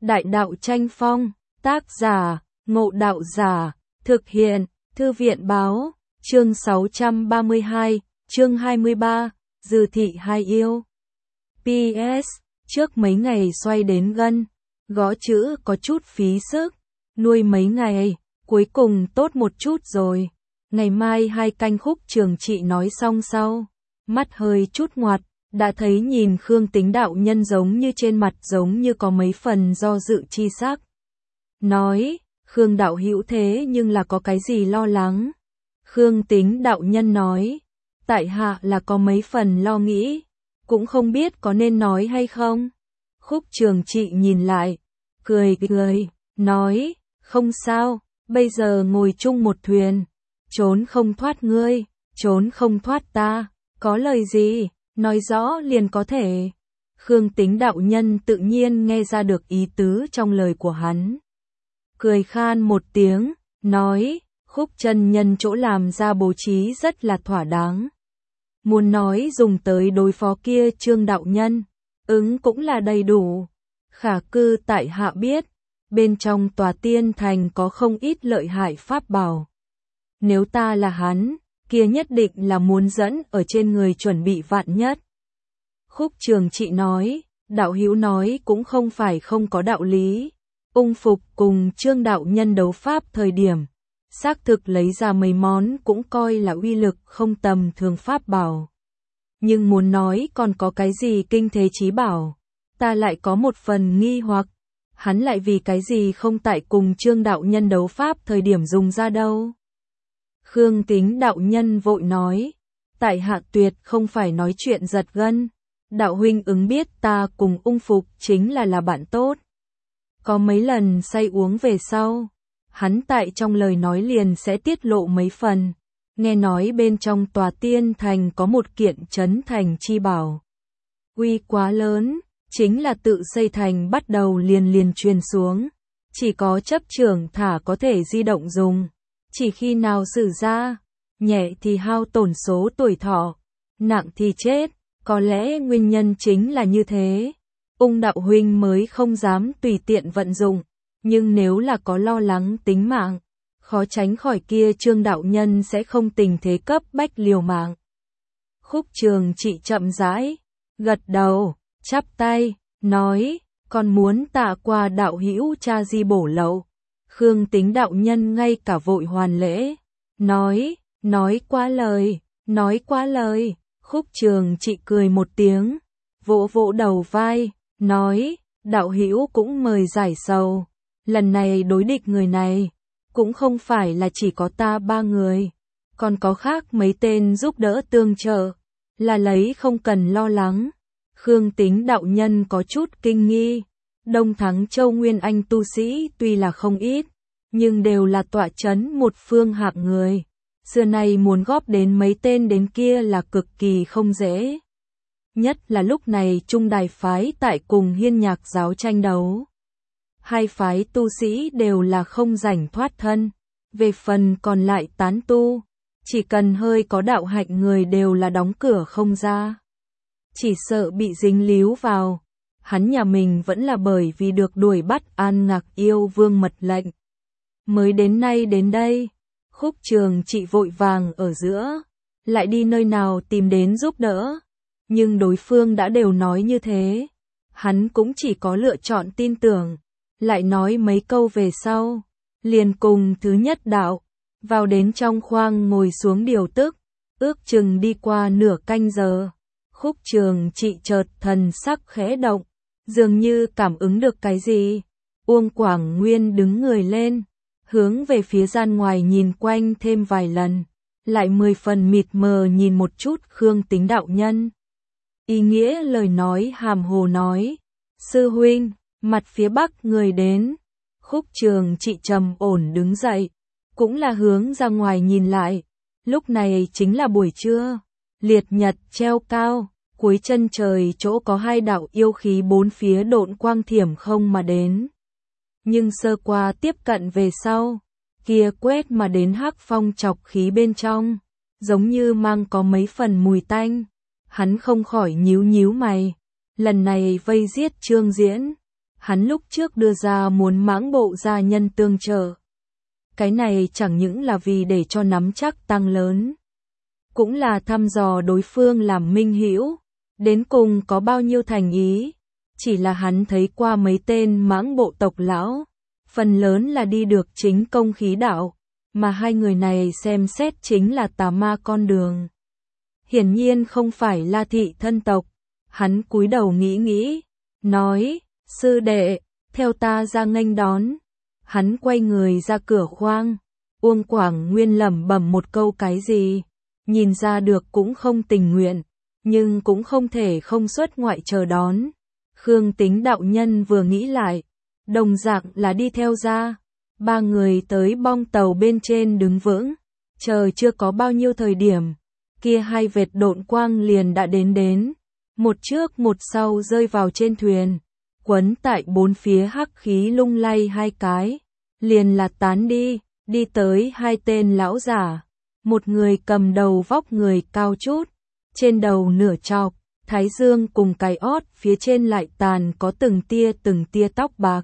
Đại đạo tranh phong, tác giả, Ngộ Đạo Giả, thực hiện, Thư viện báo, chương 632, chương 23, Dư thị hai yêu. PS, trước mấy ngày xoay đến gân, gõ chữ có chút phí sức, nuôi mấy ngày, cuối cùng tốt một chút rồi. Ngày mai 2 canh Khúc Trường Trị nói xong sau, mắt hơi chút ngoặt, đã thấy nhìn Khương Tính đạo nhân giống như trên mặt giống như có mấy phần do dự chi sắc. Nói, Khương đạo hữu thế nhưng là có cái gì lo lắng? Khương Tính đạo nhân nói, tại hạ là có mấy phần lo nghĩ, cũng không biết có nên nói hay không. Khúc Trường Trị nhìn lại, cười, nói, không sao, bây giờ ngồi chung một thuyền, trốn không thoát ngươi, trốn không thoát ta, có lời gì, nói rõ liền có thể. Khương Tính đạo nhân tự nhiên nghe ra được ý tứ trong lời của hắn. Cười khan một tiếng, nói, Khúc chân nhân chỗ làm ra bố trí rất là thỏa đáng. Muốn nói dùng tới đối phó kia Trương đạo nhân, cũng là đầy đủ. Khả cư tại hạ biết, bên trong tòa tiên thành có không ít lợi hại pháp bảo. Nếu ta là hắn, kia nhất định là muốn dẫn ở trên người chuẩn bị vạn nhất. Khúc Trường Trị nói, đạo hữu nói cũng không phải không có đạo lý. Ung Phục cùng Trương đạo nhân đấu pháp thời điểm, xác thực lấy ra mấy món cũng coi là uy lực không tầm thường pháp bảo. Nhưng muốn nói còn có cái gì kinh thế chí bảo, ta lại có một phần nghi hoặc, hắn lại vì cái gì không tại cùng Trương đạo nhân đấu pháp thời điểm dùng ra đâu. Khương Tính đạo nhân vội nói, tại hạ tuyệt không phải nói chuyện giật gân, đạo huynh ứng biết ta cùng Ung Phục chính là bạn tốt. Có mấy lần say uống về sau, hắn tại trong lời nói liền sẽ tiết lộ mấy phần, nghe nói bên trong tòa tiên thành có một kiện trấn thành chi bảo. Uy quá lớn, chính là tự xây thành bắt đầu liền truyền xuống, chỉ có chấp trưởng thả có thể di động dùng. Chỉ khi nào sử ra, nhẹ thì hao tổn số tuổi thọ, nặng thì chết, có lẽ nguyên nhân chính là như thế. Ung đạo huynh mới không dám tùy tiện vận dụng, nhưng nếu là có lo lắng tính mạng, khó tránh khỏi kia Trương đạo nhân sẽ không tình thế cấp bách liều mạng. Khúc Trường Trị chậm rãi, gật đầu, chắp tay, nói, còn muốn tạ qua đạo hữu cha di bổ lậu. Khương Tính đạo nhân ngay cả vội hoàn lễ, nói quá lời, Khúc Trường Trị cười một tiếng, vỗ vỗ đầu vai, nói, đạo hữu cũng mời giải sầu, lần này đối địch người này, cũng không phải là chỉ có ta 3 người, còn có khác mấy tên giúp đỡ tương trợ, là lấy không cần lo lắng. Khương Tính đạo nhân có chút kinh nghi. Đông Thắng Châu Nguyên Anh tu sĩ tuy là không ít, nhưng đều là tọa chấn một phương hạng người. Xưa nay muốn góp đến mấy tên đến kia là cực kỳ không dễ. Nhất là lúc này Trung Đài phái tại cùng Hiên Nhạc giáo tranh đấu. Hai phái tu sĩ đều là không rảnh thoát thân. Về phần còn lại tán tu, chỉ cần hơi có đạo hạnh người đều là đóng cửa không ra. Chỉ sợ bị dính líu vào. Hắn nhà mình vẫn là bởi vì được đuổi bắt An Ngạc yêu vương mật lệnh. Mới đến nay đến đây, Khúc Trường Trị vội vàng ở giữa, lại đi nơi nào tìm đến giúp đỡ. Nhưng đối phương đã đều nói như thế, hắn cũng chỉ có lựa chọn tin tưởng, lại nói mấy câu về sau, liền cùng thứ nhất đạo, vào đến trong khoang ngồi xuống điều tức, ước chừng đi qua nửa canh giờ. Khúc Trường Trị chợt thần sắc khẽ động, dường như cảm ứng được cái gì. Uông Quảng Nguyên đứng người lên, hướng về phía gian ngoài nhìn quanh thêm vài lần, lại 10 phần mịt mờ nhìn một chút Khương Tính đạo nhân. Ý nghĩa lời nói hàm hồ nói, sư huynh, mặt phía bắc người đến. Khúc Trường Trị trầm ổn đứng dậy, cũng là hướng ra ngoài nhìn lại. Lúc này chính là buổi trưa, liệt nhật treo cao, cuối chân trời chỗ có 2 đạo yêu khí bốn phía độn quang thiểm không mà đến. Nhưng sơ qua tiếp cận về sau, kia quét mà đến hắc phong chọc khí bên trong, giống như mang có mấy phần mùi tanh. Hắn không khỏi nhíu mày, lần này vây giết Trương Diễn, hắn lúc trước đưa ra muốn mãng bộ gia nhân tương trợ. Cái này chẳng những là vì để cho nắm chắc tăng lớn, cũng là thăm dò đối phương làm minh hữu, đến cùng có bao nhiêu thành ý. Chỉ là hắn thấy qua mấy tên mãng bộ tộc lão, phần lớn là đi được chính công khí đạo, mà hai người này xem xét chính là tà ma con đường. Hiển nhiên không phải là thị thân tộc. Hắn cúi đầu nghĩ nghĩ, nói, sư đệ, theo ta ra nghênh đón. Hắn quay người ra cửa khoang, Uông Quảng Nguyên lẩm bẩm một câu cái gì, nhìn ra được cũng không tình nguyện, nhưng cũng không thể không xuất ngoại chờ đón. Khương Tính đạo nhân vừa nghĩ lại, đồng dạng là đi theo ra. Ba người tới bong tàu bên trên đứng vững, chờ chưa có bao nhiêu thời điểm, kia hai vệt độn quang liền đã đến, một trước một sau rơi vào trên thuyền, quấn tại bốn phía hắc khí lung lay hai cái, liền là tán đi tới hai tên lão giả, một người cầm đầu vóc người cao chút, trên đầu nửa chọc, thái dương cùng cái ót phía trên lại tàn có từng tia tóc bạc,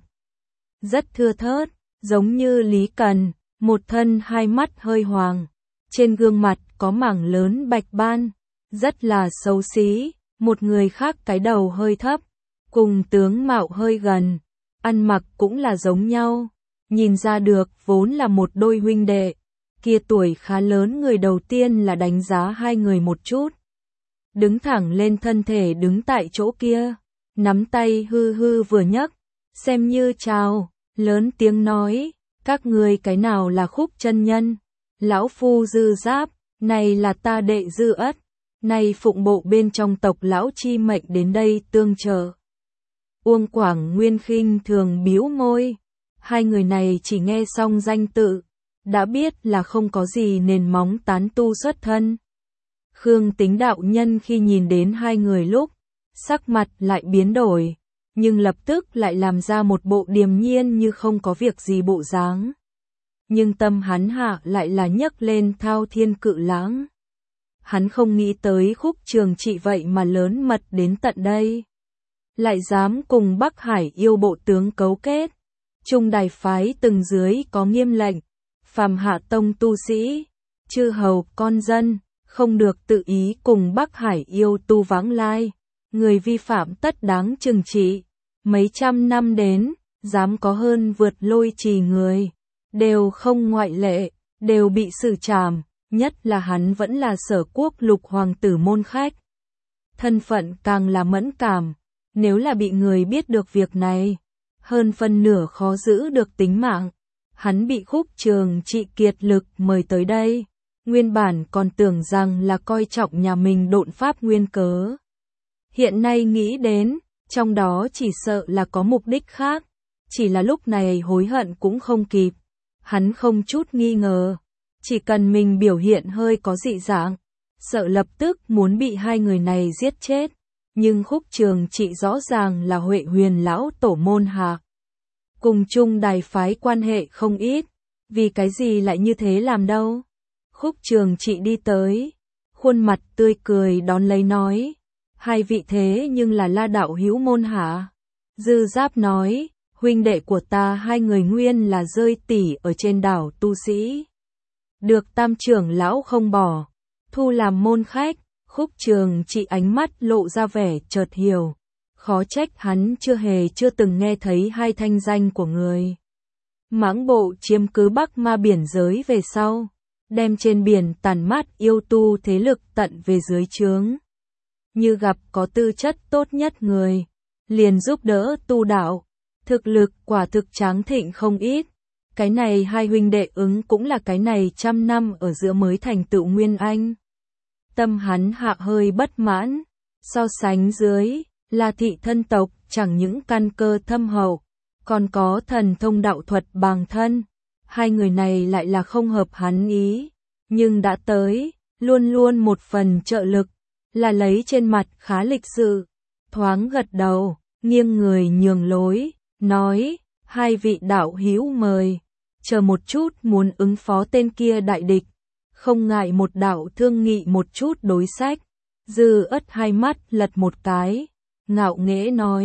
rất thưa thớt, giống như Lý Cần, một thân hai mắt hơi hoàng, trên gương mặt có mảng lớn bạch ban, rất là xấu xí. Một người khác cái đầu hơi thấp, cùng tướng mạo hơi gần, ăn mặc cũng là giống nhau, nhìn ra được vốn là một đôi huynh đệ. Kia tuổi khá lớn người đầu tiên là đánh giá hai người một chút, đứng thẳng lên thân thể đứng tại chỗ kia, nắm tay hư hư vừa nhấc, xem như chào, lớn tiếng nói, các ngươi cái nào là Khúc chân nhân, lão phu Dư Giáp, này là ta đệ Dư Ất, này phụng bộ bên trong tộc lão chi mệnh đến đây tương trợ. Uông Quảng Nguyên khinh thường bĩu môi, hai người này chỉ nghe xong danh tự, đã biết là không có gì nền móng tán tu xuất thân. Khương Tính đạo nhân khi nhìn đến hai người lúc, sắc mặt lại biến đổi, nhưng lập tức lại làm ra một bộ điềm nhiên như không có việc gì bộ dáng. Nhưng tâm hắn hạ lại là nhấc lên thao thiên cự lãng. Hắn không nghĩ tới Khúc Trường Trị vậy mà lớn mật đến tận đây, lại dám cùng Bắc Hải yêu bộ tướng cấu kết. Trung đài phái từng dưới có nghiêm lệnh, phàm hạ tông tu sĩ, chư hầu con dân, không được tự ý cùng Bắc Hải yêu tu vãng lai, người vi phạm tất đáng trừng trị. Mấy trăm năm đến, dám có hơn vượt lôi trì người, đều không ngoại lệ, đều bị xử trảm. Nhất là hắn vẫn là Sở Quốc lục hoàng tử môn khách, thân phận càng là mẫn cảm, nếu là bị người biết được việc này, hơn phân nửa khó giữ được tính mạng. Hắn bị Khúc Trường Trị kiệt lực mời tới đây, nguyên bản còn tưởng rằng là coi trọng nhà mình độn pháp nguyên cớ. Hiện nay nghĩ đến, trong đó chỉ sợ là có mục đích khác, chỉ là lúc này hối hận cũng không kịp. Hắn không chút nghi ngờ, chỉ cần mình biểu hiện hơi có dị dạng, sợ lập tức muốn bị hai người này giết chết. Nhưng Khúc Trường Trị rõ ràng là Huệ Huyền lão tổ môn hạ, cùng chung đài phái quan hệ không ít, vì cái gì lại như thế làm đâu. Khúc Trường Trị đi tới, khuôn mặt tươi cười đón lấy nói, hai vị thế nhưng là La đạo hữu môn hạ. Dư Giáp nói, huynh đệ của ta hai người nguyên là rơi tỉ ở trên đảo tu sĩ, được Tam trưởng lão không bỏ, thu làm môn khách. Khúc Trường Trị ánh mắt lộ ra vẻ chợt hiểu, khó trách hắn chưa từng nghe thấy hai thanh danh của người. Mãng bộ chiếm cứ Bắc Ma biển giới về sau, đem trên biển tàn mát yêu tu thế lực tận về dưới trướng. Như gặp có tư chất tốt nhất người, liền giúp đỡ tu đạo, thực lực quả thực tráng thịnh không ít. Cái này hai huynh đệ ứng cũng là cái này trăm năm ở giữa mới thành tựu nguyên anh. Tâm hắn hạ hơi bất mãn, so sánh dưới, là thị thân tộc chẳng những căn cơ thâm hậu, còn có thần thông đạo thuật bằng thân. Hai người này lại là không hợp hắn ý, nhưng đã tới, luôn luôn một phần trợ lực, là lấy trên mặt khá lịch sự, thoáng gật đầu, nghiêng người nhường lối, nói, hai vị đạo hữu mời, chờ một chút muốn ứng phó tên kia đại địch, không ngại một đạo thương nghị một chút đối sách. Dư Ất hai mắt lật một cái, ngạo nghễ nói,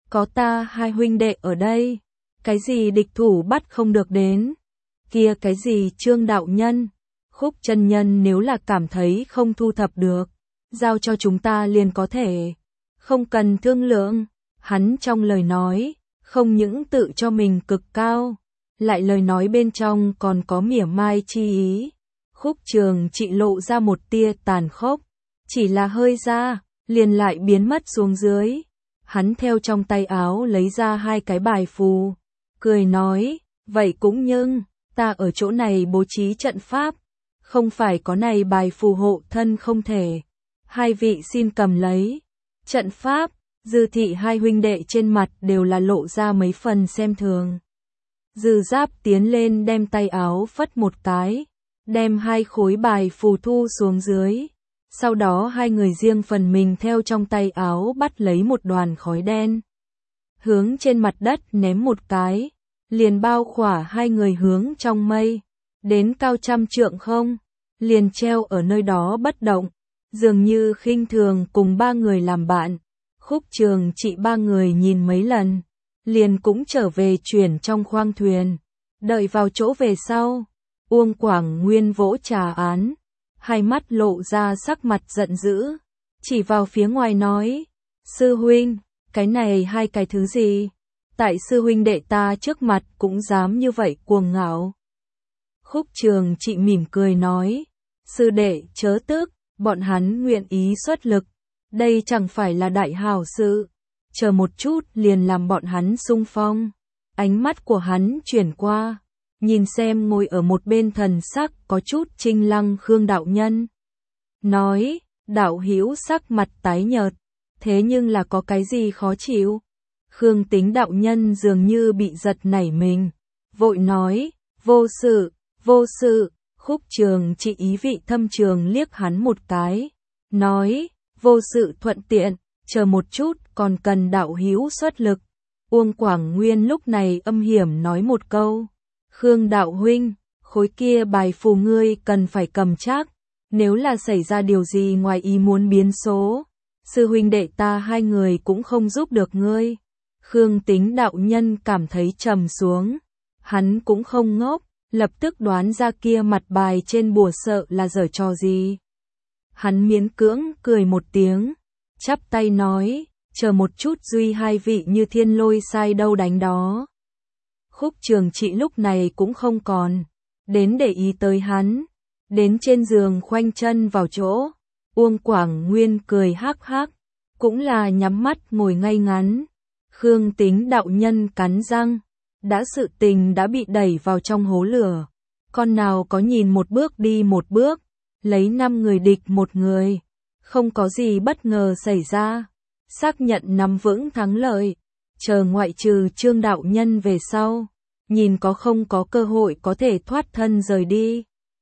có ta hai huynh đệ ở đây, cái gì địch thủ bắt không được đến, kia cái gì Trương đạo nhân, Khúc chân nhân nếu là cảm thấy không thu thập được, giao cho chúng ta liền có thể, không cần thương lượng. Hắn trong lời nói, không những tự cho mình cực cao, lại lời nói bên trong còn có mỉa mai chi ý. Khúc Trường Trị lộ ra một tia tàn khốc, chỉ là hơi ra, liền lại biến mất xuống dưới. Hắn theo trong tay áo lấy ra hai cái bài phù, cười nói, vậy cũng nhưng, ta ở chỗ này bố trí trận pháp, không phải có này bài phù hộ thân không thể. Hai vị xin cầm lấy. Trận pháp, Dư Thị hai huynh đệ trên mặt đều là lộ ra mấy phần xem thường. Dư Giáp tiến lên đem tay áo phất một cái, đem hai khối bài phù thu xuống dưới. Sau đó hai người riêng phần mình theo trong tay áo bắt lấy một đoàn khói đen, hướng trên mặt đất ném một cái, liền bao khỏa hai người hướng trong mây, đến cao trăm trượng không, liền treo ở nơi đó bất động, dường như khinh thường cùng ba người làm bạn. Khúc Trường Trị ba người nhìn mấy lần, liền cũng trở về chuyển trong khoang thuyền, đợi vào chỗ về sau, Uông Quảng Nguyên vỗ trà án, hai mắt lộ ra sắc mặt giận dữ, chỉ vào phía ngoài nói, sư huynh, cái này hai cái thứ gì, tại sư huynh đệ ta trước mặt cũng dám như vậy cuồng ngạo. Khúc Trường Trị mỉm cười nói, sư đệ chớ tức, bọn hắn nguyện ý xuất lực, đây chẳng phải là đại hào sự, chờ một chút liền làm bọn hắn xung phong. Ánh mắt của hắn chuyển qua, nhìn xem ngồi ở một bên thần sắc có chút trinh lăng Khương đạo nhân. Nói, đạo hữu sắc mặt tái nhợt, thế nhưng là có cái gì khó chịu? Khương Tính đạo nhân dường như bị giật nảy mình, vội nói, vô sự, vô sự. Khúc Trường Trị ý vị thâm trường liếc hắn một cái, nói, vô sự thuận tiện, chờ một chút còn cần đạo hữu xuất lực. Uông Quảng Nguyên lúc này âm hiểm nói một câu, Khương đạo huynh, khối kia bài phù ngươi cần phải cầm chắc, nếu là xảy ra điều gì ngoài ý muốn biến số, sư huynh đệ ta hai người cũng không giúp được ngươi. Khương Tính đạo nhân cảm thấy trầm xuống, hắn cũng không ngốc, lập tức đoán ra kia mặt bài trên bùa sợ là giở trò gì. Hắn miễn cưỡng cười một tiếng, chắp tay nói, chờ một chút duy hai vị như thiên lôi sai đâu đánh đó. Khúc Trường Trị lúc này cũng không còn đến để ý tới hắn, đến trên giường khoanh chân vào chỗ. Uông Quảng Nguyên cười hắc hắc, cũng là nhắm mắt ngồi ngay ngắn. Khương Tính đạo nhân cắn răng, đã sự tình đã bị đẩy vào trong hố lửa, con nào có nhìn một bước đi một bước, lấy 5 người địch một người, không có gì bất ngờ xảy ra, xác nhận nắm vững thắng lợi, chờ ngoại trừ Trương đạo nhân về sau, nhìn có không có cơ hội có thể thoát thân rời đi.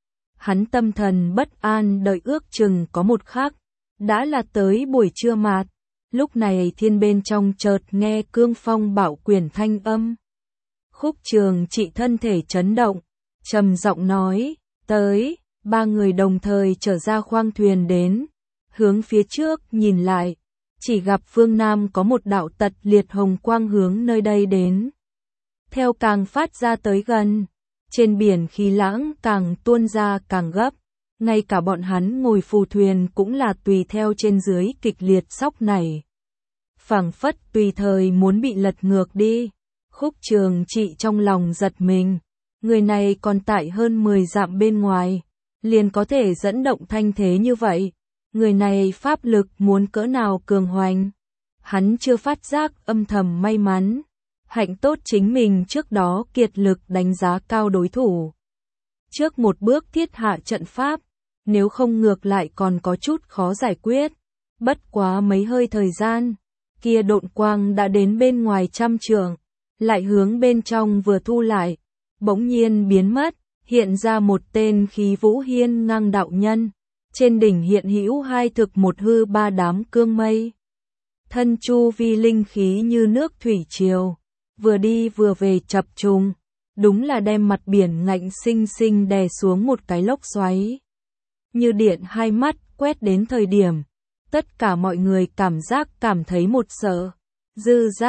Hắn tâm thần bất an đợi ước chừng có một khắc, đã là tới buổi trưa mạt, lúc này thiên bên trong chợt nghe cương phong bạo quyền thanh âm. Khúc Trường Trị thân thể chấn động, trầm giọng nói, tới. Ba người đồng thời trở ra khoang thuyền đến, hướng phía trước nhìn lại, chỉ gặp phương Nam có một đạo tật liệt hồng quang hướng nơi đây đến. Theo càng phát ra tới gần, trên biển khí lãng càng tuôn ra càng gấp, ngay cả bọn hắn ngồi phù thuyền cũng là tùy theo trên dưới kịch liệt sóc nảy. Phảng phất tùy thời muốn bị lật ngược đi. Khúc Trường Trị trong lòng giật mình, người này còn tại hơn 10 dặm bên ngoài, liền có thể dẫn động thanh thế như vậy, người này pháp lực muốn cỡ nào cường hoành. Hắn chưa phát giác âm thầm may mắn, hạnh tốt chính mình trước đó kiệt lực đánh giá cao đối thủ. Trước một bước thiết hạ trận pháp, nếu không ngược lại còn có chút khó giải quyết. Bất quá mấy hơi thời gian, kia độn quang đã đến bên ngoài 100 trượng, lại hướng bên trong vừa thu lại, bỗng nhiên biến mất. Hiện ra một tên khí vũ hiên ngang đạo nhân, trên đỉnh hiện hữu hai thực một hư ba đám cương mây. Thân chu vi linh khí như nước thủy triều, vừa đi vừa về chập trùng, đúng là đem mặt biển ngạnh sinh sinh đè xuống một cái lốc xoáy. Như điện hai mắt quét đến thời điểm, tất cả mọi người cảm giác cảm thấy một sợ. Dư Giáp,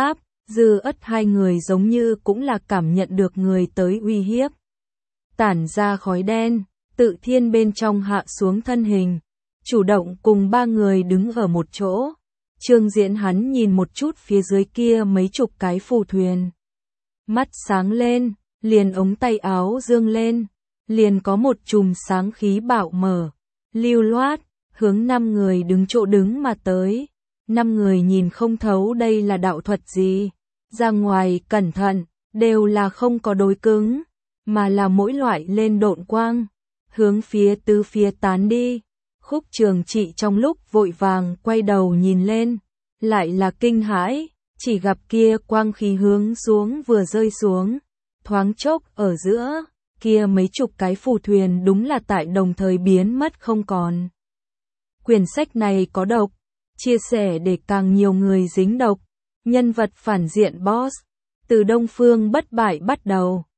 Dư Ất hai người giống như cũng là cảm nhận được người tới uy hiếp. Tản ra khói đen, Tự Thiên bên trong hạ xuống thân hình, chủ động cùng ba người đứng ở một chỗ. Trương Diễn hắn nhìn một chút phía dưới kia mấy chục cái phù thuyền. Mắt sáng lên, liền ống tay áo dương lên, liền có một chùm sáng khí bạo mở, lưu loát, hướng 5 người đứng chỗ đứng mà tới. 5 người nhìn không thấu đây là đạo thuật gì, ra ngoài cẩn thận, đều là không có đối cứng, mà là mỗi loại lên độn quang, hướng phía tứ phía tán đi. Khúc Trường Trị trong lúc vội vàng quay đầu nhìn lên, lại là kinh hãi, chỉ gặp kia quang khí hướng xuống vừa rơi xuống, thoáng chốc ở giữa, kia mấy chục cái phù thuyền đúng là tại đồng thời biến mất không còn. Quyển sách này có độc, chia sẻ để càng nhiều người dính độc, nhân vật phản diện boss, từ Đông Phương Bất Bại bắt đầu.